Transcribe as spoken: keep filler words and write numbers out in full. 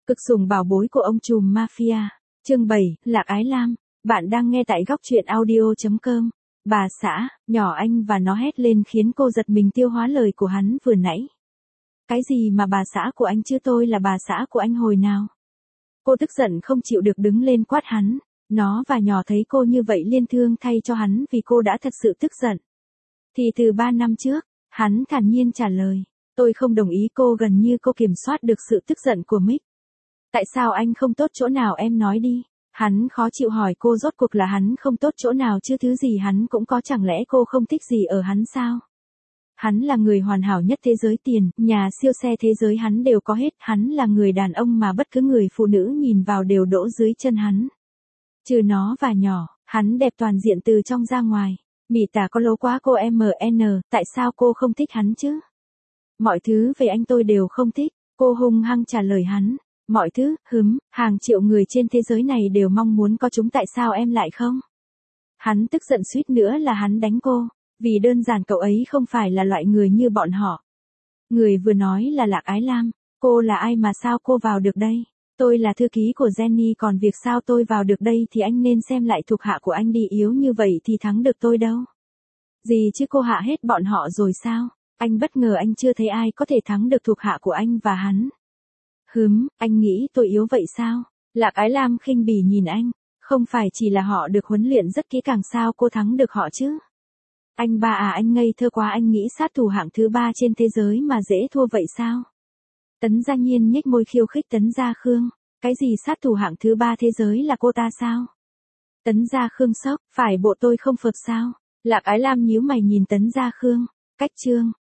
Cực sủng bảo bối của ông trùm mafia. Chương bảy, Lạc Ái Lam. Bạn đang nghe tại góc truyện audio chấm com. Bà xã, nhỏ anh và nó hét lên khiến cô giật mình tiêu hóa lời của hắn vừa nãy. Cái gì mà bà xã của anh chứ, tôi là bà xã của anh hồi nào? Cô tức giận không chịu được đứng lên quát hắn. Nó và nhỏ thấy cô như vậy liên thương thay cho hắn vì cô đã thật sự tức giận. Thì từ ba năm trước, hắn thản nhiên trả lời. Tôi không đồng ý. Cô gần như cô kiểm soát được sự tức giận của Mick. Tại sao anh không tốt chỗ nào, em nói đi. Hắn khó chịu hỏi cô, rốt cuộc là hắn không tốt chỗ nào chứ, thứ gì hắn cũng có, chẳng lẽ cô không thích gì ở hắn sao? Hắn là người hoàn hảo nhất thế giới, tiền, nhà, siêu xe thế giới hắn đều có hết, hắn là người đàn ông mà bất cứ người phụ nữ nhìn vào đều đỗ dưới chân hắn. Trừ nó và nhỏ, hắn đẹp toàn diện từ trong ra ngoài. Mị tả có lố quá cô em en, tại sao cô không thích hắn chứ? Mọi thứ về anh tôi đều không thích, cô hung hăng trả lời hắn. Mọi thứ, hứm, hàng triệu người trên thế giới này đều mong muốn có chúng, tại sao em lại không? Hắn tức giận suýt nữa là hắn đánh cô, vì đơn giản cậu ấy không phải là loại người như bọn họ. Người vừa nói là Lạc Ái Lam. Cô là ai mà sao cô vào được đây? Tôi là thư ký của Jenny, còn việc sao tôi vào được đây thì anh nên xem lại thuộc hạ của anh đi, yếu như vậy thì thắng được tôi đâu. Gì chứ, cô hạ hết bọn họ rồi sao? Anh bất ngờ, anh chưa thấy ai có thể thắng được thuộc hạ của anh và hắn. Hứm, anh nghĩ tôi yếu vậy sao? Lạc Ái Lam khinh bỉ nhìn anh. Không phải chỉ là họ được huấn luyện rất kỹ càng sao cô thắng được họ chứ? Anh ba à, anh ngây thơ quá, anh nghĩ sát thủ hạng thứ ba trên thế giới mà dễ thua vậy sao? Tấn Gia Nhiên nhếch môi khiêu khích Tấn Gia Khương. Cái gì sát thủ hạng thứ ba thế giới là cô ta sao? Tấn Gia Khương sốc, phải bộ tôi không phược sao? Lạc Ái Lam nhíu mày nhìn Tấn Gia Khương. Cách chương.